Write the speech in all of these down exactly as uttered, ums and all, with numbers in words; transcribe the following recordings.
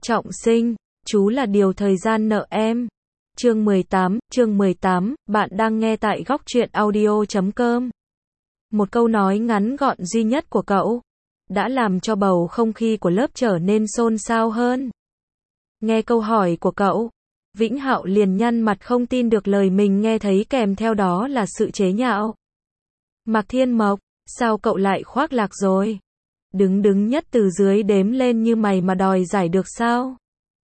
Trọng sinh, chú là điều thời gian nợ em. Chương mười tám, chương mười tám, bạn đang nghe tại góc truyện audio chấm com. Một câu nói ngắn gọn duy nhất của cậu đã làm cho bầu không khí của lớp trở nên xôn xao hơn. Nghe câu hỏi của cậu, Vĩnh Hạo liền nhăn mặt không tin được lời mình nghe thấy, kèm theo đó là sự chế nhạo. Mạc Thiên Mộc, sao cậu lại khoác lác rồi? Đứng đứng nhất từ dưới đếm lên như mày mà đòi giải được sao?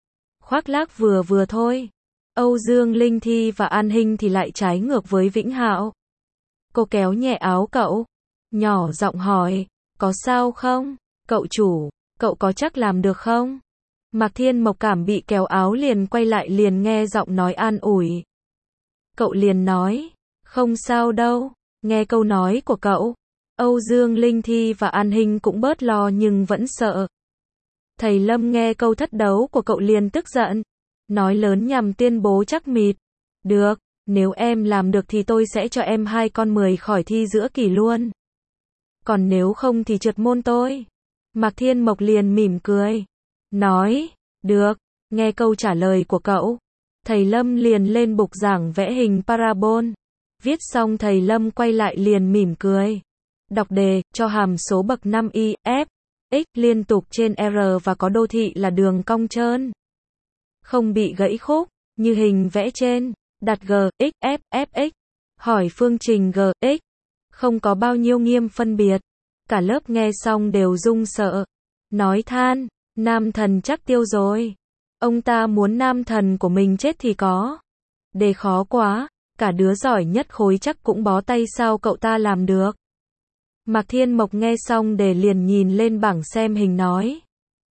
Khoác lác vừa vừa thôi. Âu Dương Linh Thi và An Hinh thì lại trái ngược với Vĩnh Hạo. Cô kéo nhẹ áo cậu, nhỏ giọng hỏi, có sao không? Cậu chủ, cậu có chắc làm được không? Mạc Thiên Mộc cảm bị kéo áo liền quay lại liền nghe giọng nói an ủi. Cậu liền nói, không sao đâu. Nghe câu nói của cậu, Âu Dương Linh Thi và An Hinh cũng bớt lo nhưng vẫn sợ. Thầy Lâm nghe câu thất đấu của cậu liền tức giận, nói lớn nhằm tuyên bố chắc mịt. Được, nếu em làm được thì tôi sẽ cho em hai con mười khỏi thi giữa kỳ luôn. Còn nếu không thì trượt môn tôi. Mạc Thiên Mộc liền mỉm cười, nói, được. Nghe câu trả lời của cậu, thầy Lâm liền lên bục giảng vẽ hình parabol. Viết xong thầy Lâm quay lại liền mỉm cười. Đọc đề, cho hàm số bậc năm y, f, x liên tục trên R và có đô thị là đường cong trơn, không bị gãy khúc, như hình vẽ trên. Đặt G, X, F, F, X. Hỏi phương trình G, X. Không có bao nhiêu nghiêm phân biệt. Cả lớp nghe xong đều run sợ. Nói than, nam thần chắc tiêu rồi. Ông ta muốn nam thần của mình chết thì có. Đề khó quá. Cả đứa giỏi nhất khối chắc cũng bó tay, sao cậu ta làm được? Mạc Thiên Mộc nghe xong đề liền nhìn lên bảng xem hình nói.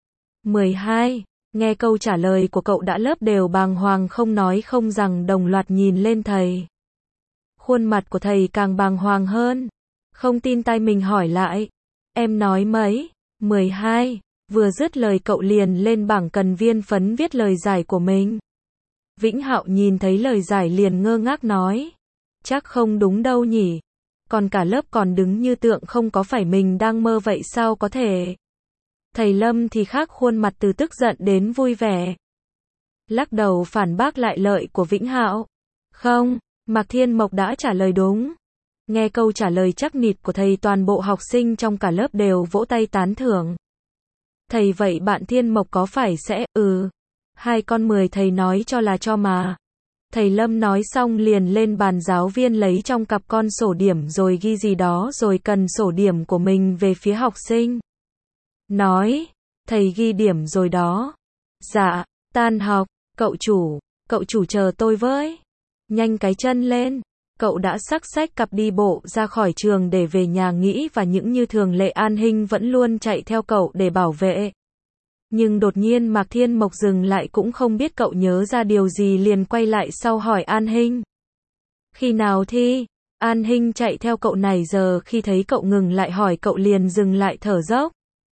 mười hai. Nghe câu trả lời của cậu đã lớp đều bàng hoàng không nói không rằng đồng loạt nhìn lên thầy. Khuôn mặt của thầy càng bàng hoàng hơn. Không tin tai mình hỏi lại. Em nói mấy? mười hai. Vừa dứt lời cậu liền lên bảng cần viên phấn viết lời giải của mình. Vĩnh Hạo nhìn thấy lời giải liền ngơ ngác nói. Chắc không đúng đâu nhỉ. Còn cả lớp còn đứng như tượng không có phải mình đang mơ vậy sao có thể. Thầy Lâm thì khác, khuôn mặt từ tức giận đến vui vẻ. Lắc đầu phản bác lại lợi của Vĩnh Hạo. Không, Mạc Thiên Mộc đã trả lời đúng. Nghe câu trả lời chắc nịt của thầy, toàn bộ học sinh trong cả lớp đều vỗ tay tán thưởng. Thầy vậy bạn Thiên Mộc có phải sẽ, ừ. Hai con mười thầy nói cho là cho mà. Thầy Lâm nói xong liền lên bàn giáo viên lấy trong cặp con sổ điểm rồi ghi gì đó rồi cần sổ điểm của mình về phía học sinh. Nói, thầy ghi điểm rồi đó. Dạ, tan học, cậu chủ, cậu chủ chờ tôi với. Nhanh cái chân lên. Cậu đã xách xách cặp đi bộ ra khỏi trường để về nhà nghỉ, và những như thường lệ An Hinh vẫn luôn chạy theo cậu để bảo vệ. Nhưng đột nhiên Mạc Thiên Mộc dừng lại, cũng không biết cậu nhớ ra điều gì liền quay lại sau hỏi An Hinh. Khi nào thi? An Hinh chạy theo cậu này giờ khi thấy cậu ngừng lại hỏi cậu liền dừng lại thở dốc.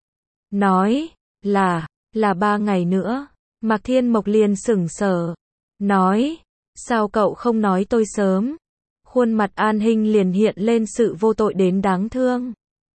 Nói, là, là ba ngày nữa. Mạc Thiên Mộc liền sững sờ. Nói, sao cậu không nói tôi sớm? Khuôn mặt An Hinh liền hiện lên sự vô tội đến đáng thương.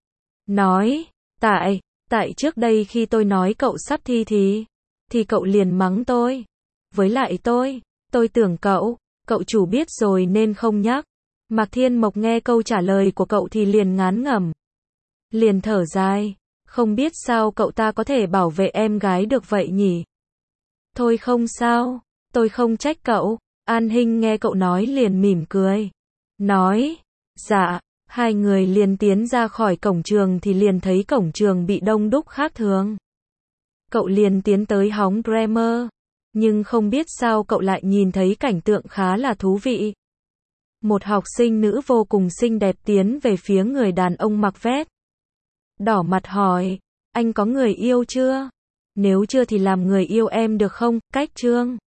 Nói, tại, tại trước đây khi tôi nói cậu sắp thi thì, thì cậu liền mắng tôi. Với lại tôi, tôi tưởng cậu, cậu chủ biết rồi nên không nhắc. Mạc Thiên Mộc nghe câu trả lời của cậu thì liền ngán ngẩm. Liền thở dài. Không biết sao cậu ta có thể bảo vệ em gái được vậy nhỉ? Thôi không sao, tôi không trách cậu. An Hinh nghe cậu nói liền mỉm cười. Nói, dạ, hai người liền tiến ra khỏi cổng trường thì liền thấy cổng trường bị đông đúc khác thường. Cậu liền tiến tới hóng grammar, nhưng không biết sao cậu lại nhìn thấy cảnh tượng khá là thú vị. Một học sinh nữ vô cùng xinh đẹp tiến về phía người đàn ông mặc vest đỏ mặt hỏi, anh có người yêu chưa? Nếu chưa thì làm người yêu em được không? Cách chương.